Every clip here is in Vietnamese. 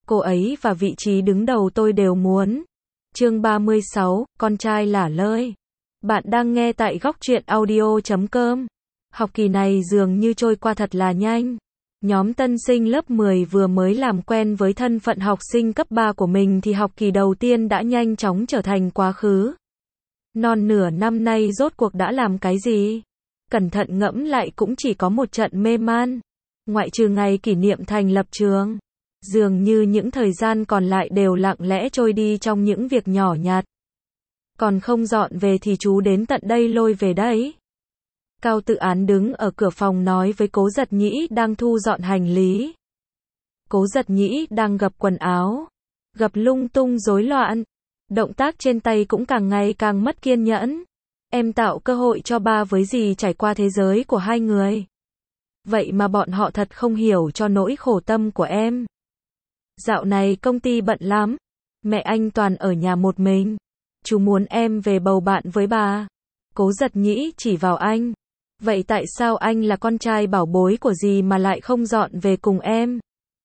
Cô ấy và vị trí đứng đầu tôi đều muốn. Chương 36, con trai lả lơi. Bạn đang nghe tại góc truyện audio.com. Học kỳ này dường như trôi qua thật là nhanh. Nhóm tân sinh lớp 10 vừa mới làm quen với thân phận học sinh cấp 3 của mình thì học kỳ đầu tiên đã nhanh chóng trở thành quá khứ. Non nửa năm nay rốt cuộc đã làm cái gì? Cẩn thận ngẫm lại cũng chỉ có một trận mê man. Ngoại trừ ngày kỷ niệm thành lập trường. Dường như những thời gian còn lại đều lặng lẽ trôi đi trong những việc nhỏ nhặt. Còn không dọn về thì chú đến tận đây lôi về đấy. Cao Tự Án đứng ở cửa phòng nói với Cố Giật Nhĩ đang thu dọn hành lý. Cố Giật Nhĩ đang gập quần áo. Gập lung tung rối loạn. Động tác trên tay cũng càng ngày càng mất kiên nhẫn. Em tạo cơ hội cho ba với dì trải qua thế giới của hai người. Vậy mà bọn họ thật không hiểu cho nỗi khổ tâm của em. Dạo này công ty bận lắm. Mẹ anh toàn ở nhà một mình. Chú muốn em về bầu bạn với bà. Cố Giật Nhĩ chỉ vào anh. Vậy tại sao anh là con trai bảo bối của dì mà lại không dọn về cùng em?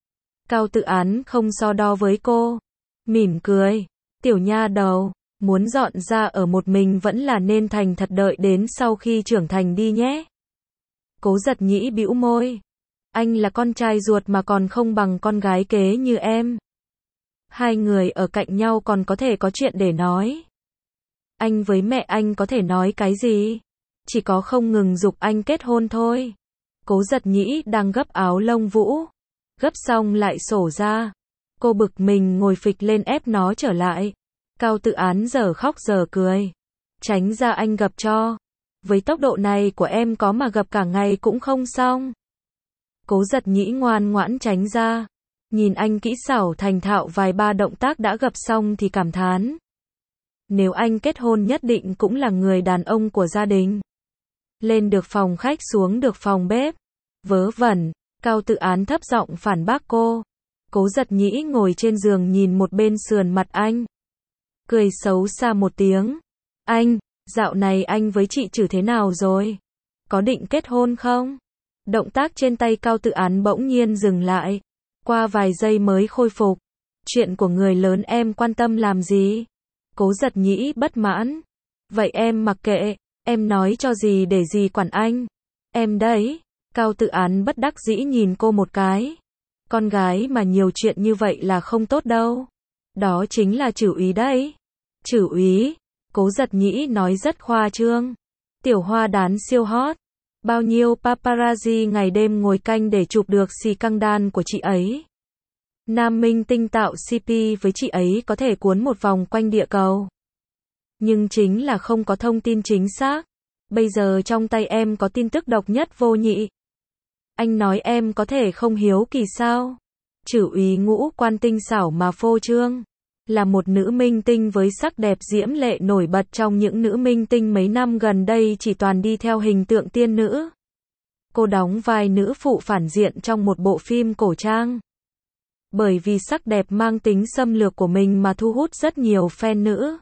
Cao Tự Án không so đo với cô. Mỉm cười. Tiểu nha đầu, muốn dọn ra ở một mình vẫn là nên thành thật đợi đến sau khi trưởng thành đi nhé. Cố Giật Nhĩ bĩu môi. Anh là con trai ruột mà còn không bằng con gái kế như em. Hai người ở cạnh nhau còn có thể có chuyện để nói. Anh với mẹ anh có thể nói cái gì? Chỉ có không ngừng giục anh kết hôn thôi. Cố Giật Nhĩ đang gấp áo lông vũ. Gấp xong lại xổ ra. Cô bực mình ngồi phịch lên ép nó trở lại. Cao Tự Án giờ khóc giờ cười. Tránh ra anh gập cho. Với tốc độ này của em có mà gập cả ngày cũng không xong. Cố Giật Nhĩ ngoan ngoãn tránh ra. Nhìn anh kỹ xảo thành thạo vài ba động tác đã gập xong thì cảm thán. Nếu anh kết hôn nhất định cũng là người đàn ông của gia đình. Lên được phòng khách xuống được phòng bếp. Vớ vẩn, Cao Tự Án thấp giọng phản bác cô. Cố Giật Nhĩ ngồi trên giường nhìn một bên sườn mặt anh. Cười xấu xa một tiếng. Anh, dạo này anh với chị Trử thế nào rồi? Có định kết hôn không? Động tác trên tay Cao Tự Án bỗng nhiên dừng lại. Qua vài giây mới khôi phục. Chuyện của người lớn em quan tâm làm gì? Cố Giật Nhĩ bất mãn. Vậy em mặc kệ, em nói cho dì để dì quản anh. Em đấy. Cao Tự Án bất đắc dĩ nhìn cô một cái. Con gái mà nhiều chuyện như vậy là không tốt đâu. Đó chính là Trử úy đấy. Trử úy. Cố Giật Nhĩ nói rất khoa trương. Tiểu hoa đán siêu hot. Bao nhiêu paparazzi ngày đêm ngồi canh để chụp được xì căng đan của chị ấy. Nam minh tinh tạo CP với chị ấy có thể cuốn một vòng quanh địa cầu. Nhưng chính là không có thông tin chính xác. Bây giờ trong tay em có tin tức độc nhất vô nhị. Anh nói em có thể không hiếu kỳ sao? Trử úy ngũ quan tinh xảo mà phô trương. Là một nữ minh tinh với sắc đẹp diễm lệ nổi bật trong những nữ minh tinh mấy năm gần đây chỉ toàn đi theo hình tượng tiên nữ. Cô đóng vai nữ phụ phản diện trong một bộ phim cổ trang. Bởi vì sắc đẹp mang tính xâm lược của mình mà thu hút rất nhiều fan nữ.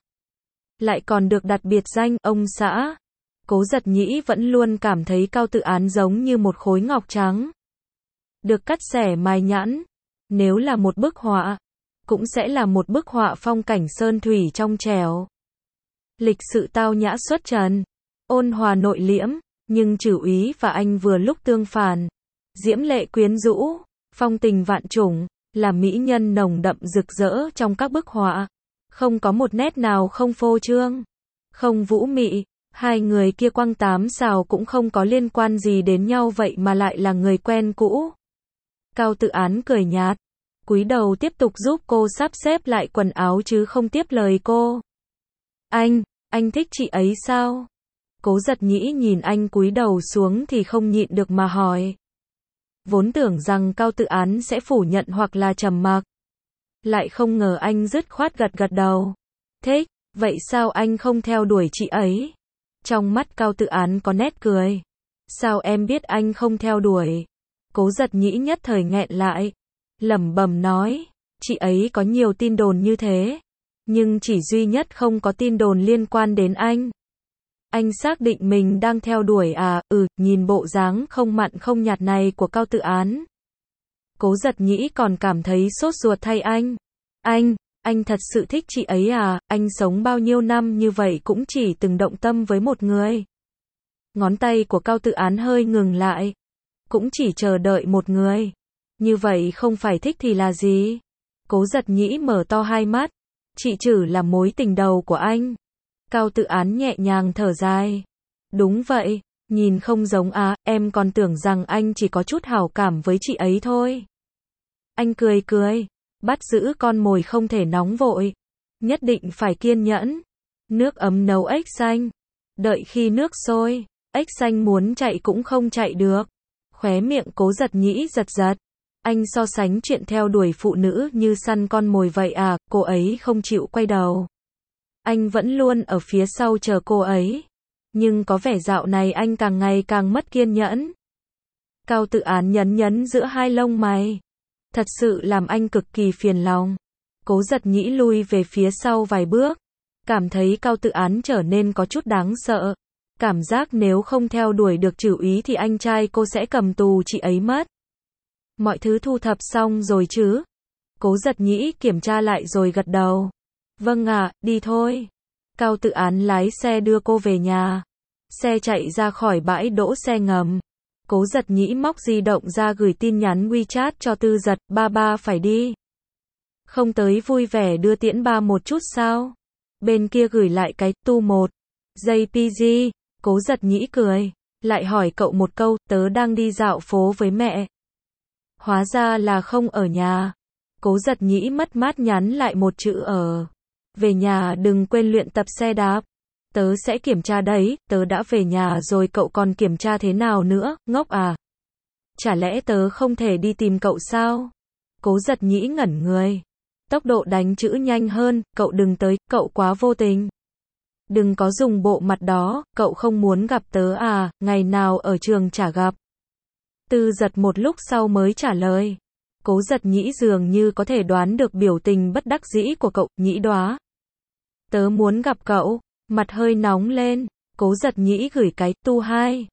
Lại còn được đặt biệt danh ông xã. Cố Giật Nhĩ vẫn luôn cảm thấy Cao Tự Án giống như một khối ngọc trắng. Được cắt xẻ mài nhẵn. Nếu là một bức họa, cũng sẽ là một bức họa phong cảnh sơn thủy trong trẻo. Lịch sự tao nhã xuất trần. Ôn hòa nội liễm. Nhưng Trử úy và anh vừa lúc tương phản. Diễm lệ quyến rũ. Phong tình vạn trùng. Là mỹ nhân nồng đậm rực rỡ trong các bức họa. Không có một nét nào không phô trương. Không vũ mị. Hai người kia quăng tám xào cũng không có liên quan gì đến nhau vậy mà lại là người quen cũ. Cao Tự Án cười nhạt. Cúi đầu tiếp tục giúp cô sắp xếp lại quần áo chứ không tiếp lời cô. Anh thích chị ấy sao? Cố Giật Nhĩ nhìn anh cúi đầu xuống thì không nhịn được mà hỏi. Vốn tưởng rằng Cao Tự Án sẽ phủ nhận hoặc là trầm mặc. Lại không ngờ anh dứt khoát gật gật đầu. Thích, vậy sao anh không theo đuổi chị ấy? Trong mắt Cao Tự Án có nét cười. Sao em biết anh không theo đuổi? Cố Giật Nhĩ nhất thời nghẹn lại. Lẩm bẩm nói, chị ấy có nhiều tin đồn như thế. Nhưng chỉ duy nhất không có tin đồn liên quan đến anh. Anh xác định mình đang theo đuổi à? Nhìn bộ dáng không mặn không nhạt này của Cao Tự Án. Cố Giật Nhĩ còn cảm thấy sốt ruột thay anh. Anh thật sự thích chị ấy à? Anh sống bao nhiêu năm như vậy cũng chỉ từng động tâm với một người. Ngón tay của Cao Tự Án hơi ngừng lại. Cũng chỉ chờ đợi một người. Như vậy không phải thích thì là gì? Cố Giật Nhĩ mở to hai mắt. Chị Trử là mối tình đầu của anh. Cao Tự Án nhẹ nhàng thở dài. Đúng vậy, nhìn không giống à, em còn tưởng rằng anh chỉ có chút hảo cảm với chị ấy thôi. Anh cười cười. Bắt giữ con mồi không thể nóng vội. Nhất định phải kiên nhẫn. Nước ấm nấu ếch xanh. Đợi khi nước sôi, ếch xanh muốn chạy cũng không chạy được. Khóe miệng Cố Giật Nhĩ giật giật. Anh so sánh chuyện theo đuổi phụ nữ như săn con mồi vậy à, cô ấy không chịu quay đầu. Anh vẫn luôn ở phía sau chờ cô ấy. Nhưng có vẻ dạo này anh càng ngày càng mất kiên nhẫn. Cao Tự Án nhấn giữa hai lông mày. Thật sự làm anh cực kỳ phiền lòng. Cố Giật Nhĩ lui về phía sau vài bước. Cảm thấy Cao Tự Án trở nên có chút đáng sợ. Cảm giác nếu không theo đuổi được Trử Úy thì anh trai cô sẽ cầm tù chị ấy mất. Mọi thứ thu thập xong rồi chứ? Cố Giật Nhĩ kiểm tra lại rồi gật đầu. Vâng ạ, đi thôi. Cao Tự Án lái xe đưa cô về nhà. Xe chạy ra khỏi bãi đỗ xe ngầm. Cố Giật Nhĩ móc di động ra gửi tin nhắn WeChat cho Tư Giật, ba phải đi. Không tới vui vẻ đưa tiễn ba một chút sao? Bên kia gửi lại cái, tu một. JPG, Cố Giật Nhĩ cười. Lại hỏi cậu một câu, tớ đang đi dạo phố với mẹ. Hóa ra là không ở nhà. Cố Giật Nhĩ mất mát nhắn lại một chữ ở. Về nhà đừng quên luyện tập xe đạp. Tớ sẽ kiểm tra đấy, tớ đã về nhà rồi cậu còn kiểm tra thế nào nữa, ngốc à? Chả lẽ tớ không thể đi tìm cậu sao? Cố Giật Nhĩ ngẩn người. Tốc độ đánh chữ nhanh hơn, cậu đừng tới, cậu quá vô tình. Đừng có dùng bộ mặt đó, cậu không muốn gặp tớ à, ngày nào ở trường chả gặp. Tư Giật một lúc sau mới trả lời. Cố Giật Nhĩ dường như có thể đoán được biểu tình bất đắc dĩ của cậu, Nhĩ đoá. Tớ muốn gặp cậu, mặt hơi nóng lên, Cố Giật Nhĩ gửi cái, tu 2.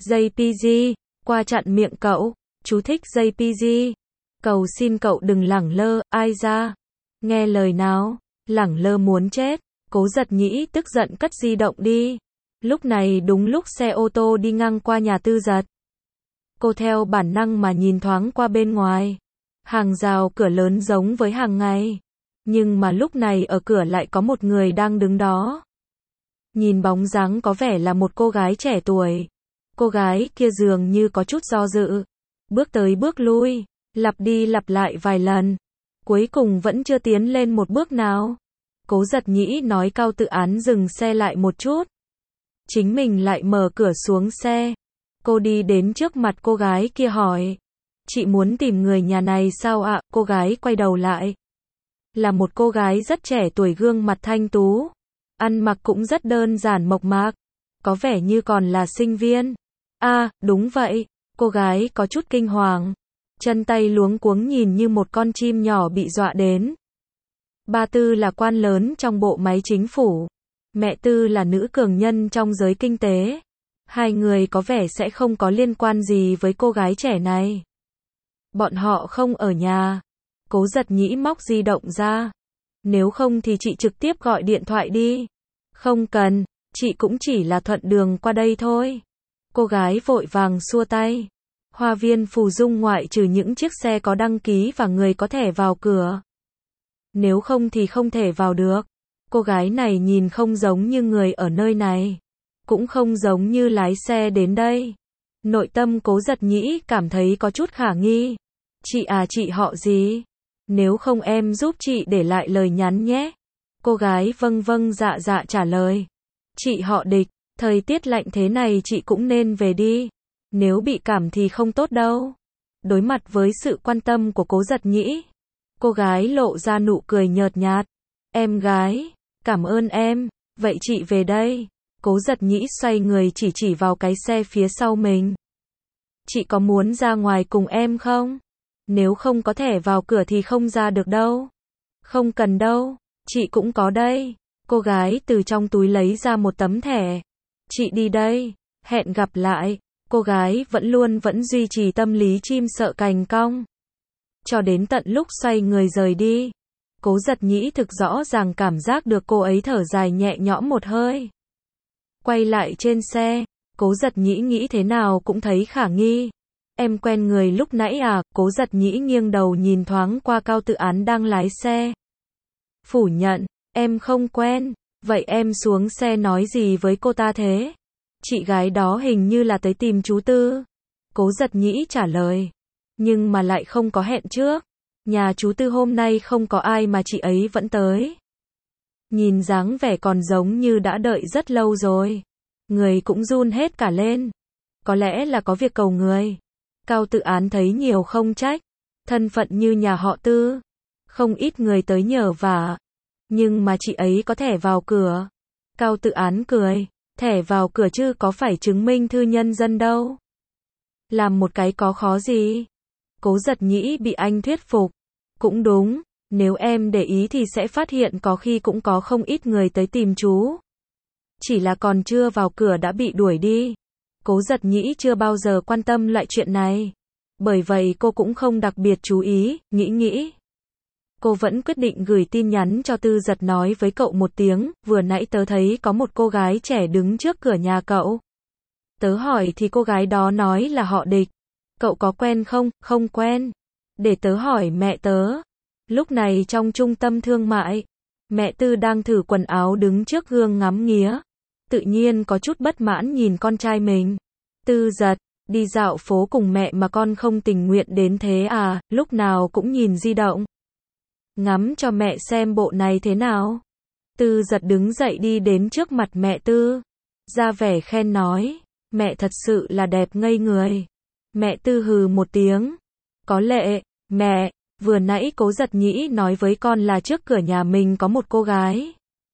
JPG, qua chặn miệng cậu, chú thích JPG. Cầu xin cậu đừng lẳng lơ, ai ra. Nghe lời nào, lẳng lơ muốn chết. Cố Giật Nhĩ tức giận cất di động đi. Lúc này đúng lúc xe ô tô đi ngang qua nhà Tư Giật. Cô theo bản năng mà nhìn thoáng qua bên ngoài. Hàng rào cửa lớn giống với hàng ngày. Nhưng mà lúc này ở cửa lại có một người đang đứng đó. Nhìn bóng dáng có vẻ là một cô gái trẻ tuổi. Cô gái kia dường như có chút do dự. Bước tới bước lui, lặp đi lặp lại vài lần. Cuối cùng vẫn chưa tiến lên một bước nào. Cố Giật Nhĩ nói Cao Tự Án dừng xe lại một chút. Chính mình lại mở cửa xuống xe. Cô đi đến trước mặt cô gái kia hỏi. Chị muốn tìm người nhà này sao ạ? Cô gái quay đầu lại. Là một cô gái rất trẻ tuổi gương mặt thanh tú. Ăn mặc cũng rất đơn giản mộc mạc. Có vẻ như còn là sinh viên. À, đúng vậy. Cô gái có chút kinh hoàng. Chân tay luống cuống nhìn như một con chim nhỏ bị dọa đến. Ba Tư là quan lớn trong bộ máy chính phủ. Mẹ Tư là nữ cường nhân trong giới kinh tế. Hai người có vẻ sẽ không có liên quan gì với cô gái trẻ này. Bọn họ không ở nhà. Cố Giật Nhĩ móc di động ra. Nếu không thì chị trực tiếp gọi điện thoại đi. Không cần, chị cũng chỉ là thuận đường qua đây thôi. Cô gái vội vàng xua tay. Hoa viên Phù Dung ngoại trừ những chiếc xe có đăng ký và người có thể vào cửa. Nếu không thì không thể vào được. Cô gái này nhìn không giống như người ở nơi này. Cũng không giống như lái xe đến đây. Nội tâm Cố Giật Nhĩ cảm thấy có chút khả nghi. Chị à, chị họ gì? Nếu không em giúp chị để lại lời nhắn nhé. Cô gái vâng vâng dạ dạ trả lời. Chị họ Địch, thời tiết lạnh thế này chị cũng nên về đi. Nếu bị cảm thì không tốt đâu. Đối mặt với sự quan tâm của Cố Giật Nhĩ, cô gái lộ ra nụ cười nhợt nhạt. Em gái, cảm ơn em, vậy chị về đây. Cố Giật Nhĩ xoay người chỉ vào cái xe phía sau mình. Chị có muốn ra ngoài cùng em không? Nếu không có thẻ vào cửa thì không ra được đâu. Không cần đâu, chị cũng có đây. Cô gái từ trong túi lấy ra một tấm thẻ. Chị đi đây, hẹn gặp lại. Cô gái vẫn duy trì tâm lý chim sợ cành cong. cho đến tận lúc xoay người rời đi. Cố Giật Nhĩ thực rõ ràng cảm giác được cô ấy thở dài nhẹ nhõm một hơi. Quay lại trên xe, Cố Giật Nhĩ nghĩ thế nào cũng thấy khả nghi. Em quen người lúc nãy à? Cố Giật Nhĩ nghiêng đầu nhìn thoáng qua Cao Tự Án đang lái xe. Phủ nhận, em không quen. Vậy em xuống xe nói gì với cô ta thế? Chị gái đó hình như là tới tìm chú Tư. Cố Giật Nhĩ trả lời. Nhưng mà lại không có hẹn trước. Nhà chú Tư hôm nay không có ai mà chị ấy vẫn tới. Nhìn dáng vẻ còn giống như đã đợi rất lâu rồi. Người cũng run hết cả lên. Có lẽ là có việc cầu người. Cao Tự Án thấy nhiều không trách. Thân phận như nhà họ Tư. Không ít người tới nhờ vả. Nhưng mà chị ấy có thẻ vào cửa. Cao Tự Án cười. Thẻ vào cửa chứ có phải chứng minh thư nhân dân đâu. Làm một cái có khó gì. Cố Giật Nhĩ bị anh thuyết phục. Cũng đúng, nếu em để ý thì sẽ phát hiện có khi cũng có không ít người tới tìm chú. Chỉ là còn chưa vào cửa đã bị đuổi đi. Cố Giật Nhĩ chưa bao giờ quan tâm loại chuyện này. Bởi vậy cô cũng không đặc biệt chú ý, nghĩ. Cô vẫn quyết định gửi tin nhắn cho Tư Giật nói với cậu một tiếng, vừa nãy tớ thấy có một cô gái trẻ đứng trước cửa nhà cậu. Tớ hỏi thì cô gái đó nói là họ Địch. Cậu có quen không? Không quen. Để tớ hỏi mẹ tớ. Lúc này trong trung tâm thương mại, mẹ Tư đang thử quần áo đứng trước gương ngắm nghía. Tự nhiên có chút bất mãn nhìn con trai mình. Tư Giật, đi dạo phố cùng mẹ mà con không tình nguyện đến thế à, lúc nào cũng nhìn di động. Ngắm cho mẹ xem bộ này thế nào. Tư Giật đứng dậy đi đến trước mặt mẹ Tư. Ra vẻ khen nói, mẹ thật sự là đẹp ngây người. Mẹ Tư hừ một tiếng. Có lệ, mẹ, vừa nãy Cố Giật Nhĩ nói với con là trước cửa nhà mình có một cô gái.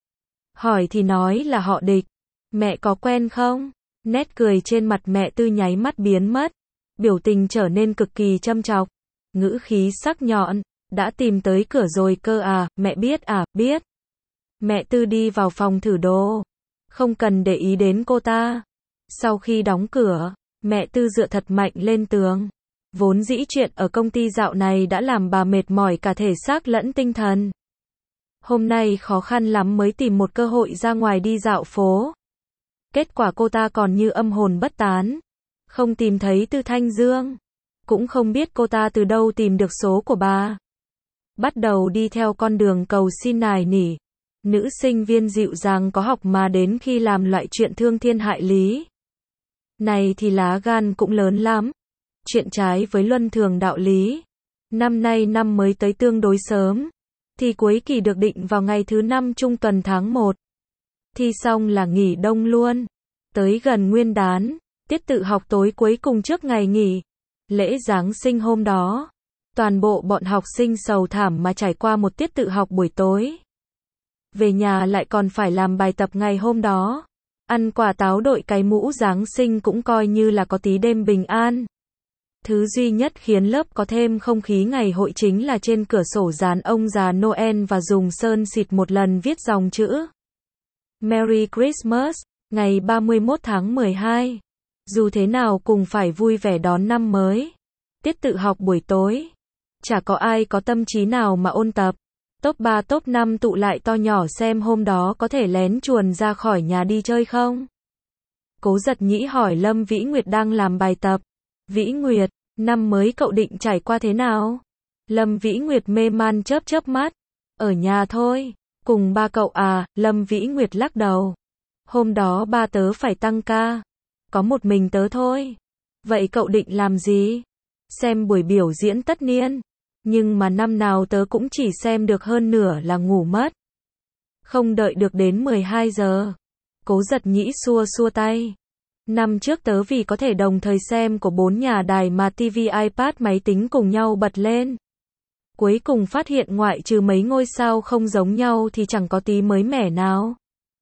Hỏi thì nói là họ Địch. Mẹ có quen không? Nét cười trên mặt mẹ Tư nháy mắt biến mất. Biểu tình trở nên cực kỳ châm chọc. Ngữ khí sắc nhọn. Đã tìm tới cửa rồi cơ à, mẹ biết à, biết. Mẹ Tư đi vào phòng thử đồ. Không cần để ý đến cô ta. Sau khi đóng cửa, mẹ Tư dựa thật mạnh lên tường. Vốn dĩ chuyện ở công ty dạo này đã làm bà mệt mỏi cả thể xác lẫn tinh thần. Hôm nay khó khăn lắm mới tìm một cơ hội ra ngoài đi dạo phố. Kết quả cô ta còn như âm hồn bất tán. Không tìm thấy Tư Thanh Dương. Cũng không biết cô ta từ đâu tìm được số của bà. Bắt đầu đi theo con đường cầu xin nài nỉ. Nữ sinh viên dịu dàng có học mà đến khi làm loại chuyện thương thiên hại lý. Này thì lá gan cũng lớn lắm. Chuyện trái với luân thường đạo lý. Năm nay năm mới tới tương đối sớm. Thi cuối kỳ được định vào ngày thứ 5 trung tuần tháng 1. Thi xong là nghỉ đông luôn. Tới gần Nguyên đán, tiết tự học tối cuối cùng trước ngày nghỉ. Lễ Giáng sinh hôm đó. Toàn bộ bọn học sinh sầu thảm mà trải qua một tiết tự học buổi tối. Về nhà lại còn phải làm bài tập ngày hôm đó. Ăn quả táo đội cái mũ Giáng sinh cũng coi như là có tí đêm bình an. Thứ duy nhất khiến lớp có thêm không khí ngày hội chính là trên cửa sổ dán ông già Noel và dùng sơn xịt một lần viết dòng chữ Merry Christmas, ngày 31 tháng 12. Dù thế nào cùng phải vui vẻ đón năm mới. Tiết tự học buổi tối. Chả có ai có tâm trí nào mà ôn tập. Top 3 top 5 tụ lại to nhỏ xem hôm đó có thể lén chuồn ra khỏi nhà đi chơi không? Cố Giật Nhĩ hỏi Lâm Vĩ Nguyệt đang làm bài tập. Vĩ Nguyệt, năm mới cậu định trải qua thế nào? Lâm Vĩ Nguyệt mê man chớp chớp mắt. Ở nhà thôi. Cùng ba cậu à? Lâm Vĩ Nguyệt lắc đầu. Hôm đó ba tớ phải tăng ca. Có một mình tớ thôi. Vậy cậu định làm gì? Xem buổi biểu diễn tất niên. Nhưng mà năm nào tớ cũng chỉ xem được hơn nửa là ngủ mất. Không đợi được đến 12 giờ. Cố Giật Nhĩ xua xua tay. Năm trước tớ vì có thể đồng thời xem của 4 nhà đài mà TV iPad máy tính cùng nhau bật lên. Cuối cùng phát hiện ngoại trừ mấy ngôi sao không giống nhau thì chẳng có tí mới mẻ nào.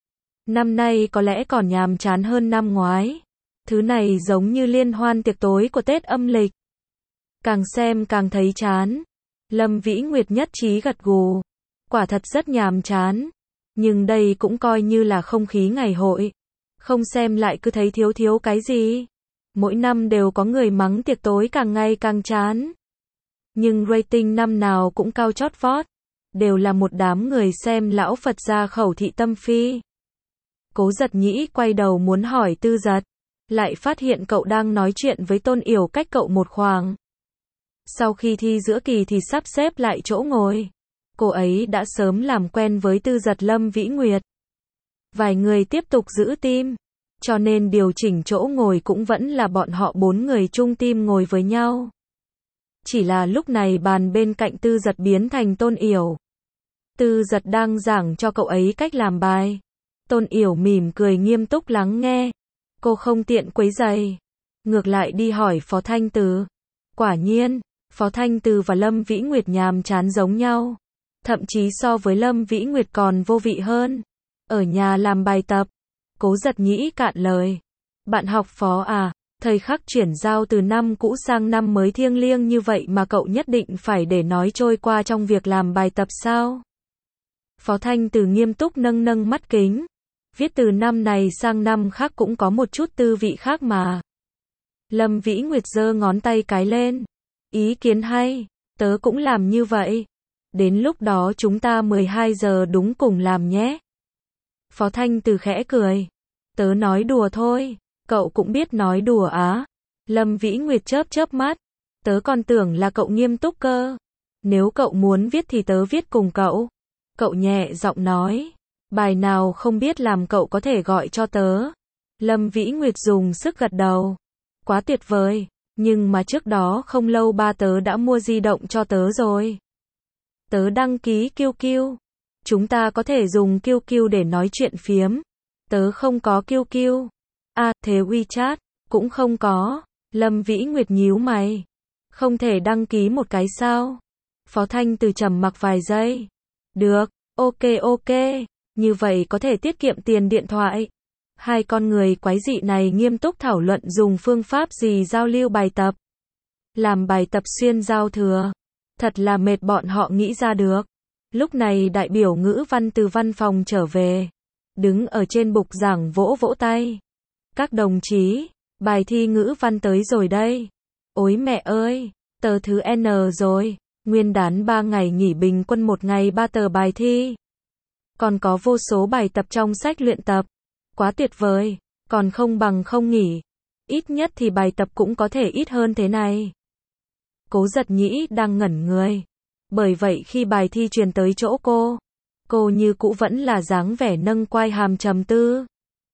Năm nay có lẽ còn nhàm chán hơn năm ngoái. Thứ này giống như liên hoan tiệc tối của Tết âm lịch. Càng xem càng thấy chán. Lâm Vĩ Nguyệt nhất trí gật gù. Quả thật rất nhàm chán. Nhưng đây cũng coi như là không khí ngày hội. Không xem lại cứ thấy thiếu cái gì. Mỗi năm đều có người mắng tiệc tối càng ngày càng chán. Nhưng rating năm nào cũng cao chót vót. Đều là một đám người xem lão Phật gia khẩu thị tâm phi. Cố Giật Nhĩ quay đầu muốn hỏi Tư Giật. Lại phát hiện cậu đang nói chuyện với Tôn Yểu cách cậu một khoảng. Sau khi thi giữa kỳ thì sắp xếp lại chỗ ngồi. Cô ấy đã sớm làm quen với Tư Giật Lâm Vĩ Nguyệt. Vài người tiếp tục giữ team. Cho nên điều chỉnh chỗ ngồi cũng vẫn là bọn họ 4 người chung team ngồi với nhau. Chỉ là lúc này bàn bên cạnh Tư Giật biến thành Tôn Yểu. Tư Giật đang giảng cho cậu ấy cách làm bài. Tôn Yểu mỉm cười nghiêm túc lắng nghe. Cô không tiện quấy rầy. Ngược lại đi hỏi Phó Thanh Từ. Quả nhiên, Phó Thanh Từ và Lâm Vĩ Nguyệt nhàm chán giống nhau. Thậm chí so với Lâm Vĩ Nguyệt còn vô vị hơn. Ở nhà làm bài tập. Cố Giật Nhĩ cạn lời. Bạn học Phó à, thời khắc chuyển giao từ năm cũ sang năm mới thiêng liêng như vậy mà cậu nhất định phải để nói trôi qua trong việc làm bài tập sao? Phó Thanh Từ nghiêm túc nâng nâng mắt kính. Viết từ năm này sang năm khác cũng có một chút tư vị khác mà. Lâm Vĩ Nguyệt giơ ngón tay cái lên. Ý kiến hay, tớ cũng làm như vậy. Đến lúc đó chúng ta 12 giờ đúng cùng làm nhé. Phó Thanh Từ khẽ cười. Tớ nói đùa thôi, cậu cũng biết nói đùa á. Lâm Vĩ Nguyệt chớp chớp mắt. Tớ còn tưởng là cậu nghiêm túc cơ. Nếu cậu muốn viết thì tớ viết cùng cậu. Cậu nhẹ giọng nói. Bài nào không biết làm cậu có thể gọi cho tớ. Lâm Vĩ Nguyệt dùng sức gật đầu. Quá tuyệt vời, nhưng mà trước đó không lâu ba tớ đã mua di động cho tớ rồi. Tớ đăng ký QQ. Chúng ta có thể dùng QQ để nói chuyện phiếm. Tớ không có QQ. À, thế WeChat cũng không có. Lâm Vĩ Nguyệt nhíu mày. Không thể đăng ký một cái sao? Phó Thanh Từ trầm mặc vài giây. Được, ok. Như vậy có thể tiết kiệm tiền điện thoại. Hai con người quái dị này nghiêm túc thảo luận dùng phương pháp gì giao lưu bài tập. Làm bài tập xuyên giao thừa. Thật là mệt bọn họ nghĩ ra được. Lúc này đại biểu ngữ văn từ văn phòng trở về. Đứng ở trên bục giảng vỗ vỗ tay. Các đồng chí, bài thi ngữ văn tới rồi đây. Ôi mẹ ơi, tờ thứ N rồi. Nguyên đán 3 ngày nghỉ bình quân 1 ngày 3 tờ bài thi. Còn có vô số bài tập trong sách luyện tập. Quá tuyệt vời, còn không bằng không nghỉ. Ít nhất thì bài tập cũng có thể ít hơn thế này. Cố Giật Nhĩ đang ngẩn người. Bởi vậy khi bài thi truyền tới chỗ cô như cũ vẫn là dáng vẻ nâng quai hàm trầm tư.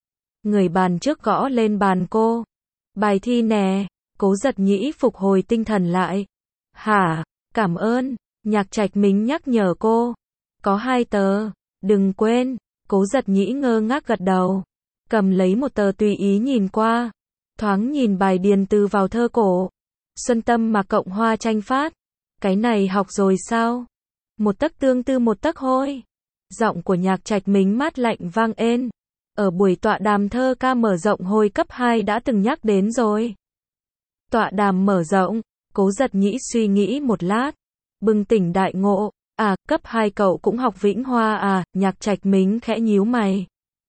Người bàn trước gõ lên bàn cô. Bài thi nè. Cố Giật Nhĩ phục hồi tinh thần lại. Hả, cảm ơn. Nhạc Trạch Mính nhắc nhở cô. Có 2 tờ, đừng quên. Cố Giật Nhĩ ngơ ngác gật đầu. Cầm lấy một tờ tùy ý nhìn qua. Thoáng nhìn bài điền từ vào thơ cổ. Xuân Tâm mà Cộng Hoa Tranh Phát. Cái này học rồi sao? Một tấc tương tư một tấc hôi. Giọng của Nhạc Trạch Mính mát lạnh vang ên. Ở buổi tọa đàm thơ ca mở rộng hồi cấp 2 đã từng nhắc đến rồi. Tọa đàm mở rộng. Cố Giật Nhĩ suy nghĩ một lát. Bừng tỉnh đại ngộ. À, cấp 2 cậu cũng học Vĩnh Hoa à? Nhạc Trạch Mính khẽ nhíu mày.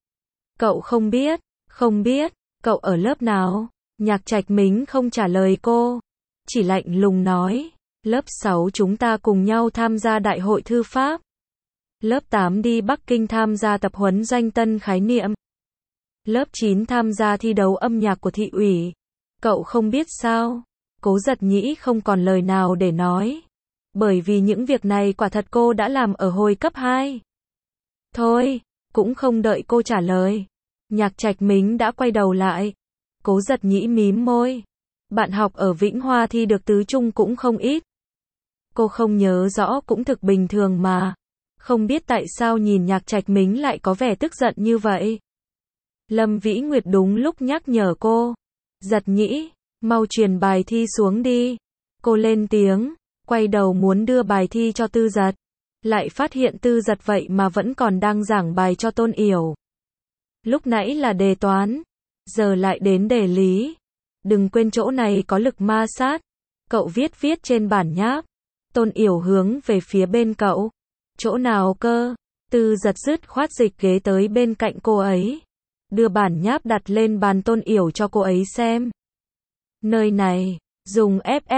Cậu không biết, cậu ở lớp nào? Nhạc Trạch Mính không trả lời cô, chỉ lạnh lùng nói, lớp 6 chúng ta cùng nhau tham gia đại hội thư pháp. Lớp 8 đi Bắc Kinh tham gia tập huấn doanh tân khái niệm. Lớp 9 tham gia thi đấu âm nhạc của thị ủy. Cậu không biết sao? Cố Giật Nhĩ không còn lời nào để nói. Bởi vì những việc này quả thật cô đã làm ở hồi cấp 2. Thôi, cũng không đợi cô trả lời. Nhạc Trạch Mính đã quay đầu lại. Cố Giật Nhĩ mím môi. Bạn học ở Vĩnh Hoa thi được tứ trung cũng không ít. Cô không nhớ rõ cũng thực bình thường mà. Không biết tại sao nhìn Nhạc Trạch Mính lại có vẻ tức giận như vậy. Lâm Vĩ Nguyệt đúng lúc nhắc nhở cô. Giật Nhĩ, mau truyền bài thi xuống đi. Cô lên tiếng, quay đầu muốn đưa bài thi cho Tư Giật. Lại phát hiện Tư Giật vậy mà vẫn còn đang giảng bài cho Tôn Yểu. Lúc nãy là đề toán, giờ lại đến đề lý. Đừng quên chỗ này có lực ma sát. Cậu viết trên bản nháp. Tôn Yểu hướng về phía bên cậu. Chỗ nào cơ? Tư Giật dứt khoát dịch ghế tới bên cạnh cô ấy. Đưa bản nháp đặt lên bàn Tôn Yểu cho cô ấy xem. Nơi này, dùng FF.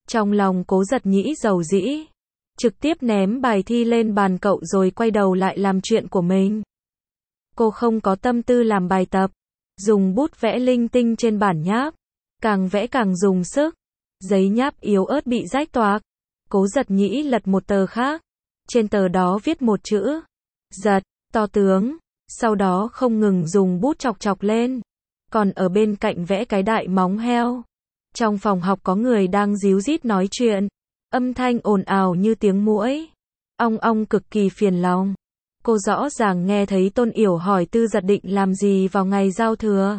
Trong lòng Cố Giật Nhĩ dầu dĩ, trực tiếp ném bài thi lên bàn cậu rồi quay đầu lại làm chuyện của mình. Cô không có tâm tư làm bài tập, dùng bút vẽ linh tinh trên bản nháp, càng vẽ càng dùng sức, giấy nháp yếu ớt bị rách toạc. Cố Giật Nhĩ lật một tờ khác, trên tờ đó viết một chữ, giật, to tướng, sau đó không ngừng dùng bút chọc chọc lên, còn ở bên cạnh vẽ cái đại móng heo. Trong phòng học có người đang ríu rít nói chuyện, âm thanh ồn ào như tiếng muỗi, ong ong cực kỳ phiền lòng. Cô rõ ràng nghe thấy Tôn Yểu hỏi Tư Giật định làm gì vào ngày giao thừa.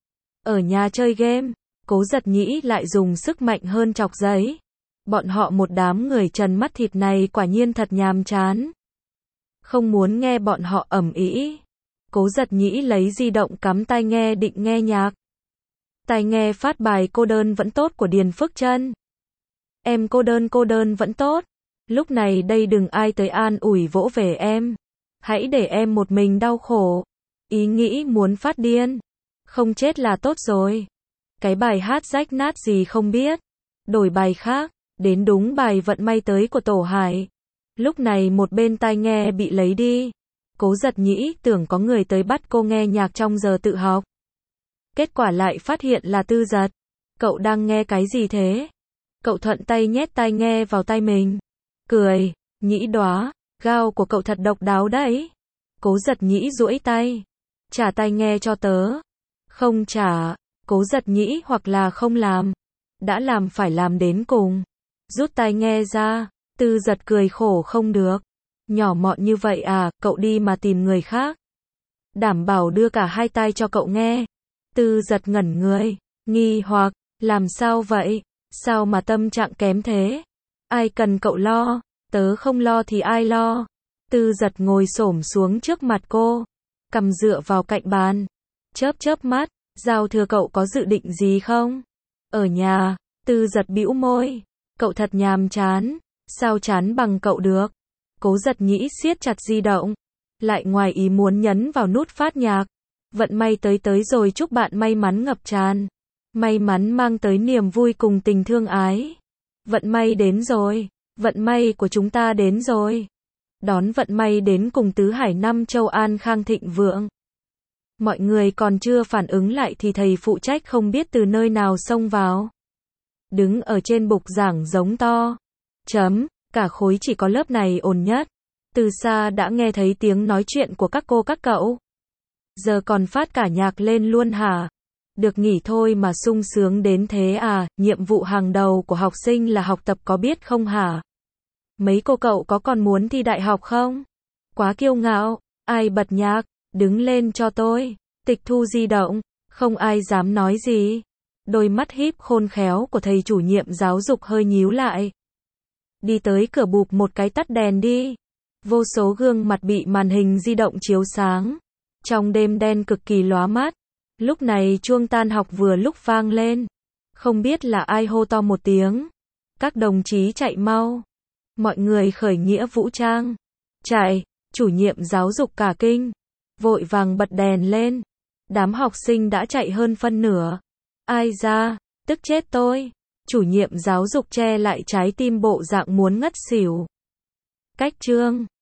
Ở nhà chơi game, Cố Giật Nhĩ lại dùng sức mạnh hơn chọc giấy. Bọn họ một đám người trần mắt thịt này quả nhiên thật nhàm chán. Không muốn nghe bọn họ ầm ĩ. Cố Giật Nhĩ lấy di động cắm tai nghe định nghe nhạc. Tai nghe phát bài Cô đơn vẫn tốt của Điền Phước Trân. Em cô đơn vẫn tốt. Lúc này đây đừng ai tới an ủi vỗ về em. Hãy để em một mình đau khổ. Ý nghĩ muốn phát điên. Không chết là tốt rồi. Cái bài hát rách nát gì không biết. Đổi bài khác, đến đúng bài vận may tới của Tổ Hải. Lúc này một bên tai nghe bị lấy đi. Cố Giật Nhĩ tưởng có người tới bắt cô nghe nhạc trong giờ tự học. Kết quả lại phát hiện là Tư Giật. Cậu đang nghe cái gì thế? Cậu thuận tay nhét tai nghe vào tai mình. Cười, Nhĩ đóa, gao của cậu thật độc đáo đấy. Cố Giật Nhĩ duỗi tay. Trả tai nghe cho tớ. Không trả. Cố Giật Nhĩ hoặc là không làm. Đã làm phải làm đến cùng. Rút tai nghe ra. Tư Giật cười khổ không được. Nhỏ mọn như vậy à, cậu đi mà tìm người khác. Đảm bảo đưa cả hai tai cho cậu nghe. Tư Giật ngẩn người, nghi hoặc, làm sao vậy? Sao mà tâm trạng kém thế? Ai cần cậu lo? Tớ không lo thì ai lo? Tư Giật ngồi xổm xuống trước mặt cô, cầm dựa vào cạnh bàn, chớp mắt, giao thừa cậu có dự định gì không? Ở nhà, Tư Giật bĩu môi, cậu thật nhàm chán, sao chán bằng cậu được? Cố Giật Nhĩ siết chặt di động, lại ngoài ý muốn nhấn vào nút phát nhạc. Vận may tới rồi, chúc bạn may mắn ngập tràn. May mắn mang tới niềm vui cùng tình thương ái. Vận may đến rồi, vận may của chúng ta đến rồi. Đón vận may đến cùng tứ hải năm châu an khang thịnh vượng. Mọi người còn chưa phản ứng lại thì thầy phụ trách không biết từ nơi nào xông vào. Đứng ở trên bục giảng giống to. Cả khối chỉ có lớp này ồn nhất. Từ xa đã nghe thấy tiếng nói chuyện của các cô các cậu. Giờ còn phát cả nhạc lên luôn hả? Được nghỉ thôi mà sung sướng đến thế à? Nhiệm vụ hàng đầu của học sinh là học tập có biết không hả? Mấy cô cậu có còn muốn thi đại học không? Quá kiêu ngạo, ai bật nhạc, đứng lên cho tôi, tịch thu di động, không ai dám nói gì. Đôi mắt híp khôn khéo của thầy chủ nhiệm giáo dục hơi nhíu lại. Đi tới cửa bụp một cái tắt đèn đi. Vô số gương mặt bị màn hình di động chiếu sáng. Trong đêm đen cực kỳ lóa mắt. Lúc này chuông tan học vừa lúc vang lên. Không biết là ai hô to một tiếng. Các đồng chí chạy mau. Mọi người khởi nghĩa vũ trang. Chạy, chủ nhiệm giáo dục cả kinh. Vội vàng bật đèn lên. Đám học sinh đã chạy hơn phân nửa. Ai ra, tức chết tôi. Chủ nhiệm giáo dục che lại trái tim bộ dạng muốn ngất xỉu. Cách chương